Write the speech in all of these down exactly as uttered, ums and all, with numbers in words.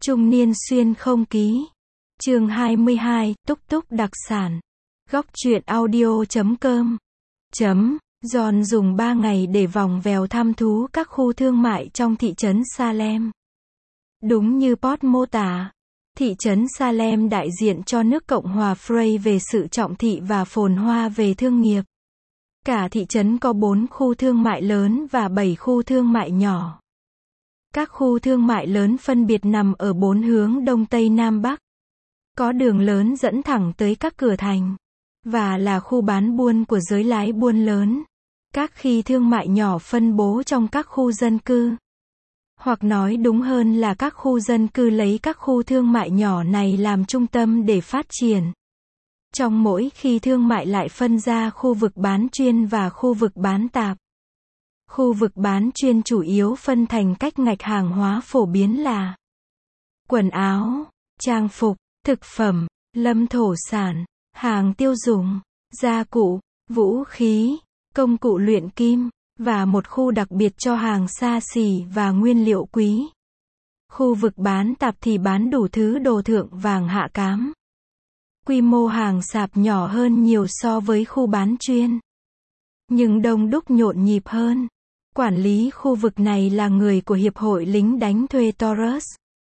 Trung niên xuyên không ký. Chương hai mươi hai, túc túc đặc sản. Góc truyện audio chấm com. Chấm. John dùng ba ngày để vòng vèo thăm thú các khu thương mại trong thị trấn Salem. Đúng như Post mô tả, thị trấn Salem đại diện cho nước Cộng hòa Frey về sự trọng thị và phồn hoa về thương nghiệp. Cả thị trấn có bốn khu thương mại lớn và bảy khu thương mại nhỏ. Các khu thương mại lớn phân biệt nằm ở bốn hướng Đông Tây Nam Bắc. Có đường lớn dẫn thẳng tới các cửa thành. Và là khu bán buôn của giới lái buôn lớn. Các khi thương mại nhỏ phân bố trong các khu dân cư. Hoặc nói đúng hơn là các khu dân cư lấy các khu thương mại nhỏ này làm trung tâm để phát triển. Trong mỗi khi thương mại lại phân ra khu vực bán chuyên và khu vực bán tạp. Khu vực bán chuyên chủ yếu phân thành cách ngạch hàng hóa phổ biến là quần áo, trang phục, thực phẩm, lâm thổ sản, hàng tiêu dùng, gia cụ, vũ khí, công cụ luyện kim, và một khu đặc biệt cho hàng xa xỉ và nguyên liệu quý. Khu vực bán tạp thì bán đủ thứ đồ thượng vàng hạ cám. Quy mô hàng sạp nhỏ hơn nhiều so với khu bán chuyên. Nhưng đông đúc nhộn nhịp hơn. Quản lý khu vực này là người của Hiệp hội lính đánh thuê Taurus.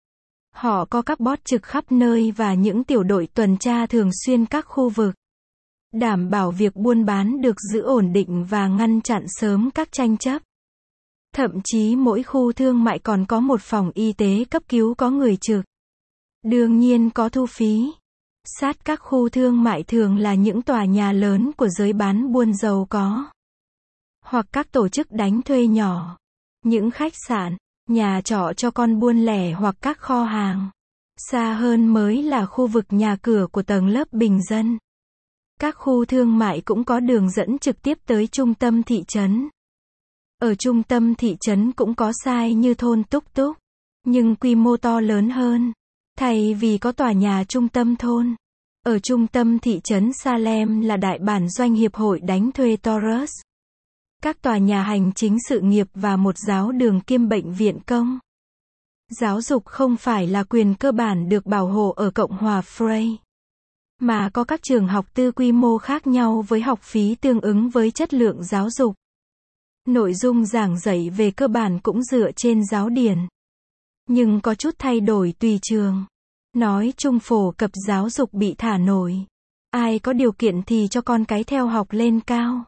Họ có các bot trực khắp nơi và những tiểu đội tuần tra thường xuyên các khu vực. Đảm bảo việc buôn bán được giữ ổn định và ngăn chặn sớm các tranh chấp. Thậm chí mỗi khu thương mại còn có một phòng y tế cấp cứu có người trực. Đương nhiên có thu phí. Sát các khu thương mại thường là những tòa nhà lớn của giới bán buôn giàu có. Hoặc các tổ chức đánh thuê nhỏ. Những khách sạn, nhà trọ cho con buôn lẻ hoặc các kho hàng. Xa hơn mới là khu vực nhà cửa của tầng lớp bình dân. Các khu thương mại cũng có đường dẫn trực tiếp tới trung tâm thị trấn. Ở trung tâm thị trấn cũng có sai như thôn Túc Túc, nhưng quy mô to lớn hơn. Thay vì có tòa nhà trung tâm thôn, ở trung tâm thị trấn Salem là đại bản doanh hiệp hội đánh thuê Taurus. Các tòa nhà hành chính sự nghiệp và một giáo đường kiêm bệnh viện công. Giáo dục không phải là quyền cơ bản được bảo hộ ở Cộng hòa Frey. Mà có các trường học tư quy mô khác nhau với học phí tương ứng với chất lượng giáo dục. Nội dung giảng dạy về cơ bản cũng dựa trên giáo điển. Nhưng có chút thay đổi tùy trường. Nói chung phổ cập giáo dục bị thả nổi. Ai có điều kiện thì cho con cái theo học lên cao.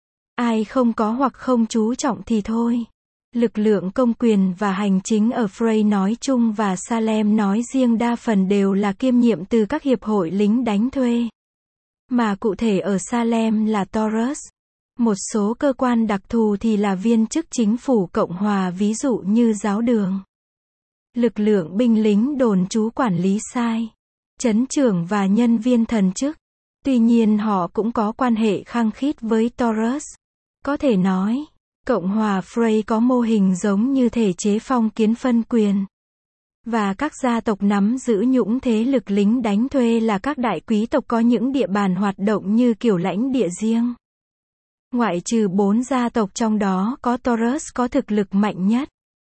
Ai không có hoặc không chú trọng thì thôi. Lực lượng công quyền và hành chính ở Frey nói chung và Salem nói riêng đa phần đều là kiêm nhiệm từ các hiệp hội lính đánh thuê. Mà cụ thể ở Salem là Taurus. Một số cơ quan đặc thù thì là viên chức chính phủ Cộng hòa ví dụ như giáo đường. Lực lượng binh lính đồn trú quản lý sai. Trấn trưởng và nhân viên thần chức. Tuy nhiên họ cũng có quan hệ khăng khít với Taurus. Có thể nói, Cộng hòa Frey có mô hình giống như thể chế phong kiến phân quyền. Và các gia tộc nắm giữ nhũng thế lực lính đánh thuê là các đại quý tộc có những địa bàn hoạt động như kiểu lãnh địa riêng. Ngoại trừ bốn gia tộc trong đó có Taurus có thực lực mạnh nhất.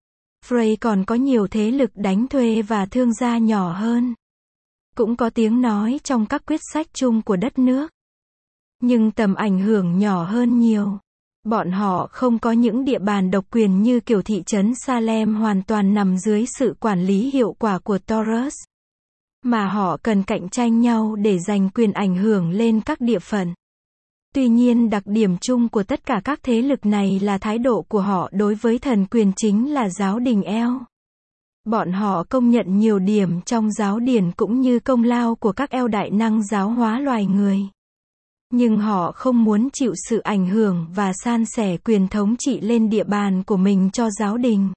Frey còn có nhiều thế lực đánh thuê và thương gia nhỏ hơn. Cũng có tiếng nói trong các quyết sách chung của đất nước. Nhưng tầm ảnh hưởng nhỏ hơn nhiều. Bọn họ không có những địa bàn độc quyền như kiểu thị trấn Salem hoàn toàn nằm dưới sự quản lý hiệu quả của Taurus. Mà họ cần cạnh tranh nhau để giành quyền ảnh hưởng lên các địa phận. Tuy nhiên đặc điểm chung của tất cả các thế lực này là thái độ của họ đối với thần quyền chính là giáo đình eo. Bọn họ công nhận nhiều điểm trong giáo điển cũng như công lao của các eo đại năng giáo hóa loài người. Nhưng họ không muốn chịu sự ảnh hưởng và san sẻ quyền thống trị lên địa bàn của mình cho giáo đình.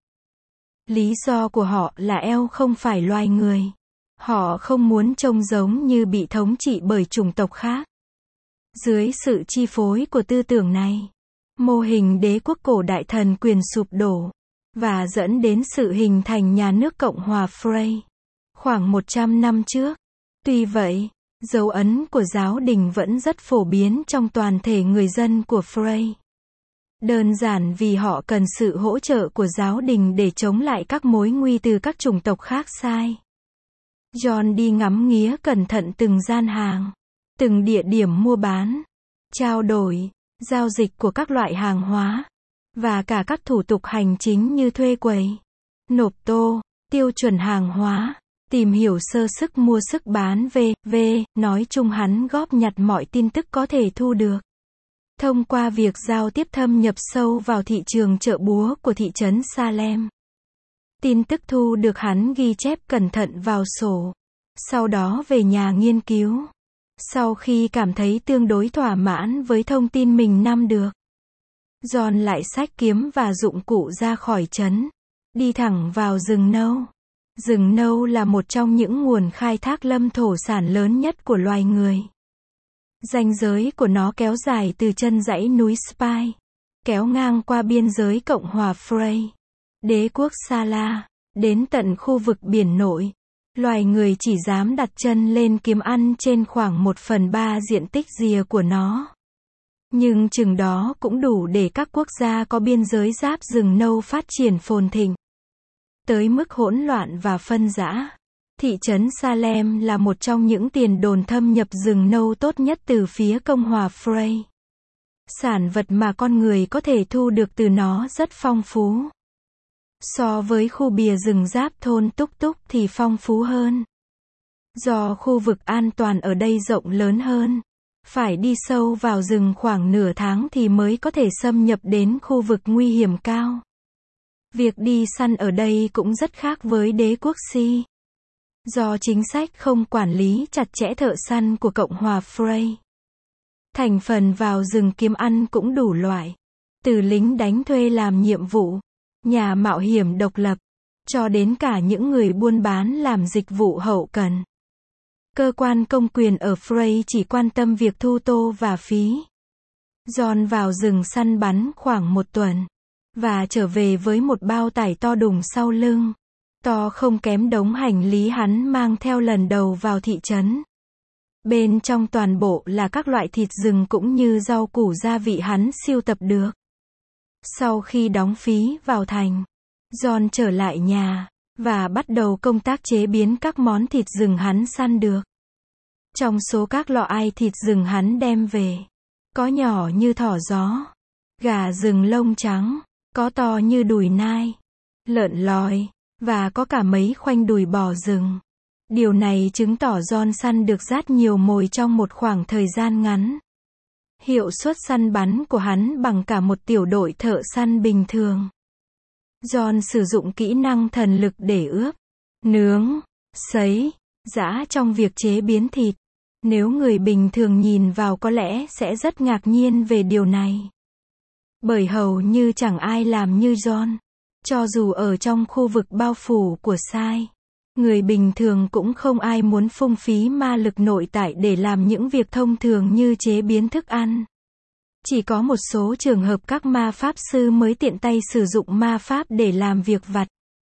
Lý do của họ là eo không phải loài người. Họ không muốn trông giống như bị thống trị bởi chủng tộc khác. Dưới sự chi phối của tư tưởng này, mô hình đế quốc cổ đại thần quyền sụp đổ, và dẫn đến sự hình thành nhà nước Cộng hòa Frey, khoảng một trăm năm trước. Tuy vậy, dấu ấn của giáo đình vẫn rất phổ biến trong toàn thể người dân của Frey. Đơn giản vì họ cần sự hỗ trợ của giáo đình để chống lại các mối nguy từ các chủng tộc khác sai. John đi ngắm nghía cẩn thận từng gian hàng, từng địa điểm mua bán, trao đổi, giao dịch của các loại hàng hóa, và cả các thủ tục hành chính như thuê quầy, nộp tô, tiêu chuẩn hàng hóa, tìm hiểu sơ sức mua sức bán vân vân, nói chung hắn góp nhặt mọi tin tức có thể thu được. Thông qua việc giao tiếp thâm nhập sâu vào thị trường chợ búa của thị trấn Salem. Tin tức thu được hắn ghi chép cẩn thận vào sổ. Sau đó về nhà nghiên cứu. Sau khi cảm thấy tương đối thỏa mãn với thông tin mình nắm được, John lại xách kiếm và dụng cụ ra khỏi trấn, đi thẳng vào rừng nâu. Rừng nâu là một trong những nguồn khai thác lâm thổ sản lớn nhất của loài người. Ranh giới của nó kéo dài từ chân dãy núi Spy, kéo ngang qua biên giới Cộng hòa Frey, đế quốc Sala, đến tận khu vực biển nội. Loài người chỉ dám đặt chân lên kiếm ăn trên khoảng một phần ba diện tích rìa của nó. Nhưng chừng đó cũng đủ để các quốc gia có biên giới giáp rừng nâu phát triển phồn thịnh. Tới mức hỗn loạn và phân rã. Thị trấn Salem là một trong những tiền đồn thâm nhập rừng nâu tốt nhất từ phía Cộng hòa Frey. Sản vật mà con người có thể thu được từ nó rất phong phú. So với khu bìa rừng giáp thôn Túc Túc thì phong phú hơn. Do khu vực an toàn ở đây rộng lớn hơn, phải đi sâu vào rừng khoảng nửa tháng thì mới có thể xâm nhập đến khu vực nguy hiểm cao. Việc đi săn ở đây cũng rất khác với đế quốc Si. Do chính sách không quản lý chặt chẽ thợ săn của Cộng hòa Frey. Thành phần vào rừng kiếm ăn cũng đủ loại. Từ lính đánh thuê làm nhiệm vụ, nhà mạo hiểm độc lập, cho đến cả những người buôn bán làm dịch vụ hậu cần. Cơ quan công quyền ở Frey chỉ quan tâm việc thu tô và phí. John vào rừng săn bắn khoảng một tuần, và trở về với một bao tải to đùng sau lưng. To không kém đống hành lý hắn mang theo lần đầu vào thị trấn. Bên trong toàn bộ là các loại thịt rừng cũng như rau củ gia vị hắn sưu tập được. Sau khi đóng phí vào thành, John trở lại nhà, và bắt đầu công tác chế biến các món thịt rừng hắn săn được. Trong số các loại thịt rừng hắn đem về, có nhỏ như thỏ gió, gà rừng lông trắng, có to như đùi nai, lợn lòi, và có cả mấy khoanh đùi bò rừng. Điều này chứng tỏ John săn được rất nhiều mồi trong một khoảng thời gian ngắn. Hiệu suất săn bắn của hắn bằng cả một tiểu đội thợ săn bình thường. John sử dụng kỹ năng thần lực để ướp, nướng, sấy, giã trong việc chế biến thịt. Nếu người bình thường nhìn vào có lẽ sẽ rất ngạc nhiên về điều này. Bởi hầu như chẳng ai làm như John. Cho dù ở trong khu vực bao phủ của Sai, người bình thường cũng không ai muốn phung phí ma lực nội tại để làm những việc thông thường như chế biến thức ăn. Chỉ có một số trường hợp các ma pháp sư mới tiện tay sử dụng ma pháp để làm việc vặt.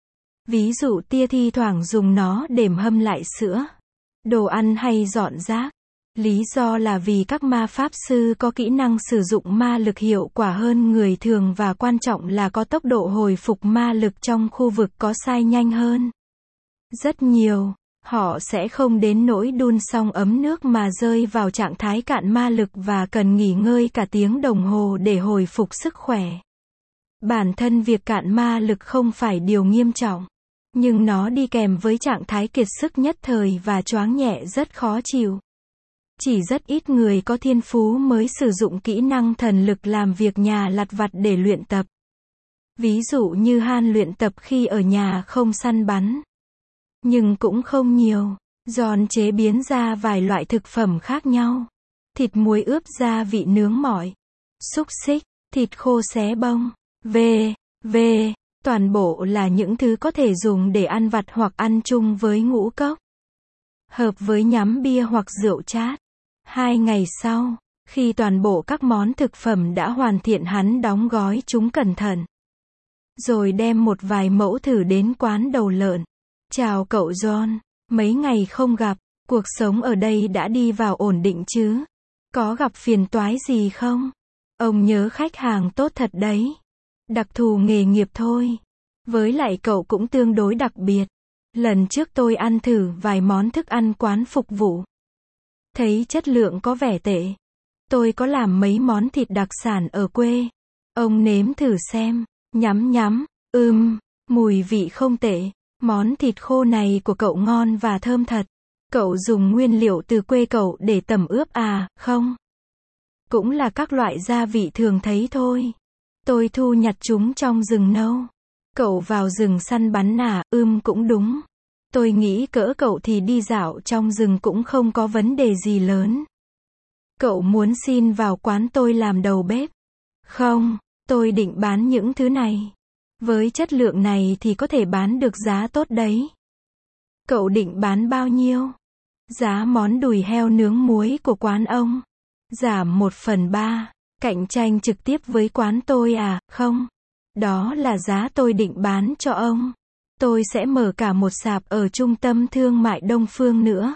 Ví dụ tia thi thoảng dùng nó để hâm lại sữa, đồ ăn hay dọn rác. Lý do là vì các ma pháp sư có kỹ năng sử dụng ma lực hiệu quả hơn người thường và quan trọng là có tốc độ hồi phục ma lực trong khu vực có sai nhanh hơn. Rất nhiều, họ sẽ không đến nỗi đun xong ấm nước mà rơi vào trạng thái cạn ma lực và cần nghỉ ngơi cả tiếng đồng hồ để hồi phục sức khỏe. Bản thân việc cạn ma lực không phải điều nghiêm trọng, nhưng nó đi kèm với trạng thái kiệt sức nhất thời và choáng nhẹ rất khó chịu. Chỉ rất ít người có thiên phú mới sử dụng kỹ năng thần lực làm việc nhà lặt vặt để luyện tập. Ví dụ như Han luyện tập khi ở nhà không săn bắn. Nhưng cũng không nhiều. John chế biến ra vài loại thực phẩm khác nhau. Thịt muối ướp gia vị nướng mỏi, xúc xích, thịt khô xé bông, vân vân. Toàn bộ là những thứ có thể dùng để ăn vặt hoặc ăn chung với ngũ cốc. Hợp với nhắm bia hoặc rượu chát. Hai ngày sau, khi toàn bộ các món thực phẩm đã hoàn thiện hắn đóng gói chúng cẩn thận. Rồi đem một vài mẫu thử đến quán đầu lợn. Chào cậu John, mấy ngày không gặp, cuộc sống ở đây đã đi vào ổn định chứ? Có gặp phiền toái gì không? Ông nhớ khách hàng tốt thật đấy. Đặc thù nghề nghiệp thôi. Với lại cậu cũng tương đối đặc biệt. Lần trước tôi ăn thử vài món thức ăn quán phục vụ. Thấy chất lượng có vẻ tệ. Tôi có làm mấy món thịt đặc sản ở quê. Ông nếm thử xem. Nhắm nhắm. Ừm, mùi vị không tệ. Món thịt khô này của cậu ngon và thơm thật. Cậu dùng nguyên liệu từ quê cậu để tẩm ướp à, không? Cũng là các loại gia vị thường thấy thôi. Tôi thu nhặt chúng trong rừng nâu. Cậu vào rừng săn bắn à, ưm cũng đúng. Tôi nghĩ cỡ cậu thì đi dạo trong rừng cũng không có vấn đề gì lớn. Cậu muốn xin vào quán tôi làm đầu bếp? Không, tôi định bán những thứ này. Với chất lượng này thì có thể bán được giá tốt đấy. Cậu định bán bao nhiêu? Giá món đùi heo nướng muối của quán ông. Giảm một phần ba. Cạnh tranh trực tiếp với quán tôi à, không? Đó là giá tôi định bán cho ông. Tôi sẽ mở cả một sạp ở trung tâm thương mại Đông Phương nữa.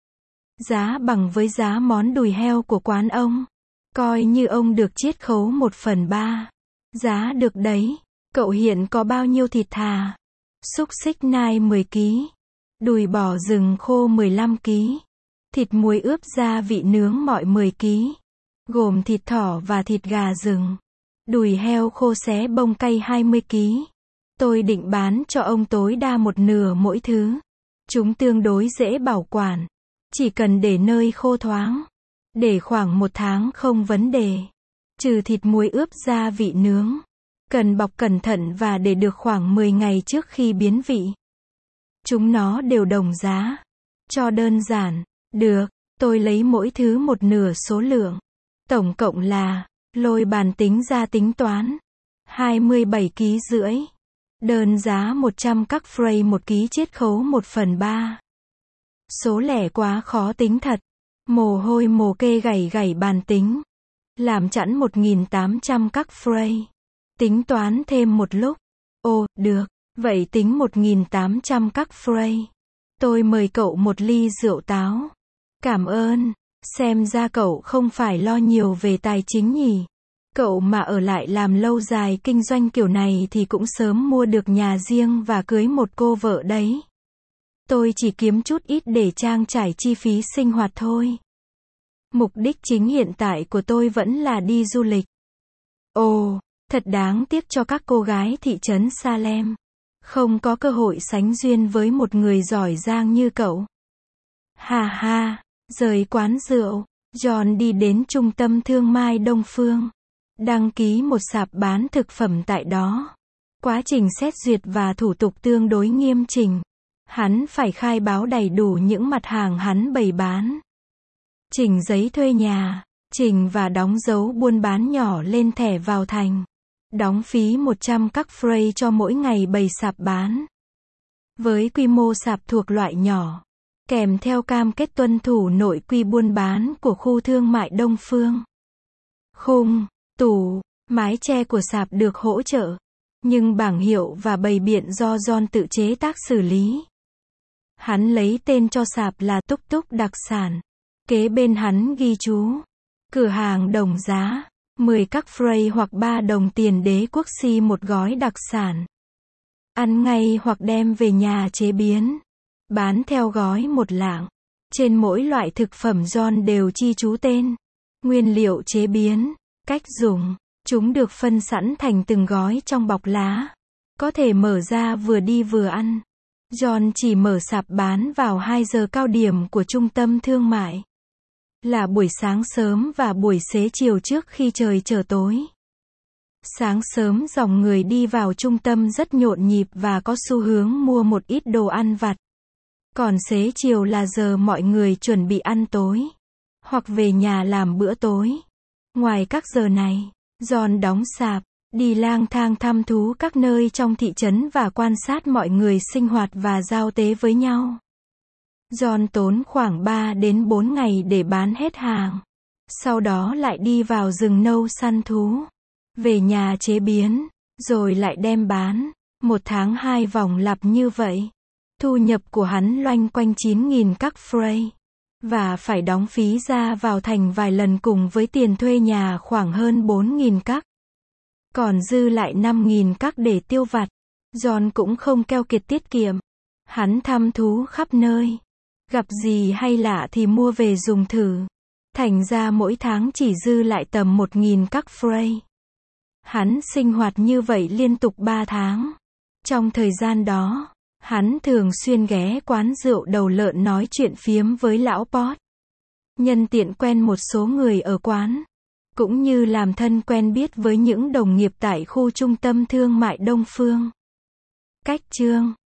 Giá bằng với giá món đùi heo của quán ông. Coi như ông được chiết khấu một phần ba. Giá được đấy. Cậu hiện có bao nhiêu thịt thà? Xúc xích nai mười ki lô gam. Đùi bò rừng khô mười lăm ki lô gam. Thịt muối ướp gia vị nướng mọi mười ki lô gam. Gồm thịt thỏ và thịt gà rừng. Đùi heo khô xé bông cay hai mươi ki lô gam. Tôi định bán cho ông tối đa một nửa mỗi thứ. Chúng tương đối dễ bảo quản. Chỉ cần để nơi khô thoáng. Để khoảng một tháng không vấn đề. Trừ thịt muối ướp gia vị nướng. Cần bọc cẩn thận và để được khoảng mười ngày trước khi biến vị. Chúng nó đều đồng giá. Cho đơn giản. Được, tôi lấy mỗi thứ một nửa số lượng. Tổng cộng là, lôi bàn tính ra tính toán. hai mươi bảy ki lô gam rưỡi. Đơn giá một trăm các frame một ký chiết khấu một phần ba. Số lẻ quá khó tính thật. Mồ hôi mồ kê gảy gảy bàn tính. Làm chẵn một nghìn tám trăm các frame. Tính toán thêm một lúc. Ồ, được. Vậy tính một nghìn tám trăm các frame. Tôi mời cậu một ly rượu táo. Cảm ơn. Xem ra cậu không phải lo nhiều về tài chính nhỉ. Cậu mà ở lại làm lâu dài kinh doanh kiểu này thì cũng sớm mua được nhà riêng và cưới một cô vợ đấy. Tôi chỉ kiếm chút ít để trang trải chi phí sinh hoạt thôi. Mục đích chính hiện tại của tôi vẫn là đi du lịch. Ồ, thật đáng tiếc cho các cô gái thị trấn Salem. Không có cơ hội sánh duyên với một người giỏi giang như cậu. Hà ha, rời quán rượu, John đi đến trung tâm thương mại Đông Phương. Đăng ký một sạp bán thực phẩm tại đó. Quá trình xét duyệt và thủ tục tương đối nghiêm chỉnh. Hắn phải khai báo đầy đủ những mặt hàng hắn bày bán. Trình giấy thuê nhà, trình và đóng dấu buôn bán nhỏ lên thẻ vào thành. Đóng phí một trăm các frame cho mỗi ngày bày sạp bán. Với quy mô sạp thuộc loại nhỏ, kèm theo cam kết tuân thủ nội quy buôn bán của khu thương mại Đông Phương. Khung, tủ, mái che của sạp được hỗ trợ, nhưng bảng hiệu và bày biện do John tự chế tác xử lý. Hắn lấy tên cho sạp là Túc Túc Đặc Sản. Kế bên hắn ghi chú, cửa hàng đồng giá, mười các frame hoặc ba đồng tiền đế quốc xi một gói đặc sản. Ăn ngay hoặc đem về nhà chế biến. Bán theo gói một lạng. Trên mỗi loại thực phẩm John đều ghi chú tên, nguyên liệu chế biến, cách dùng. Chúng được phân sẵn thành từng gói trong bọc lá. Có thể mở ra vừa đi vừa ăn. John chỉ mở sạp bán vào hai giờ cao điểm của trung tâm thương mại. Là buổi sáng sớm và buổi xế chiều trước khi trời trở tối. Sáng sớm dòng người đi vào trung tâm rất nhộn nhịp và có xu hướng mua một ít đồ ăn vặt. Còn xế chiều là giờ mọi người chuẩn bị ăn tối. Hoặc về nhà làm bữa tối. Ngoài các giờ này, John đóng sạp, đi lang thang thăm thú các nơi trong thị trấn và quan sát mọi người sinh hoạt và giao tế với nhau. John tốn khoảng ba đến bốn ngày để bán hết hàng. Sau đó lại đi vào rừng nâu săn thú. Về nhà chế biến, rồi lại đem bán. Một tháng hai vòng lặp như vậy. Thu nhập của hắn loanh quanh chín nghìn các frame. và phải đóng phí ra vào thành vài lần cùng với tiền thuê nhà khoảng hơn bốn nghìn các. Còn dư lại năm nghìn các để tiêu vặt. John cũng không keo kiệt tiết kiệm. Hắn thăm thú khắp nơi. Gặp gì hay lạ thì mua về dùng thử. Thành ra mỗi tháng chỉ dư lại tầm một nghìn các franc. Hắn sinh hoạt như vậy liên tục ba tháng. Trong thời gian đó, hắn thường xuyên ghé quán rượu Đầu Lợn nói chuyện phiếm với lão Pot. Nhân tiện quen một số người ở quán. Cũng như làm thân quen biết với những đồng nghiệp tại khu trung tâm thương mại Đông Phương. Cách chương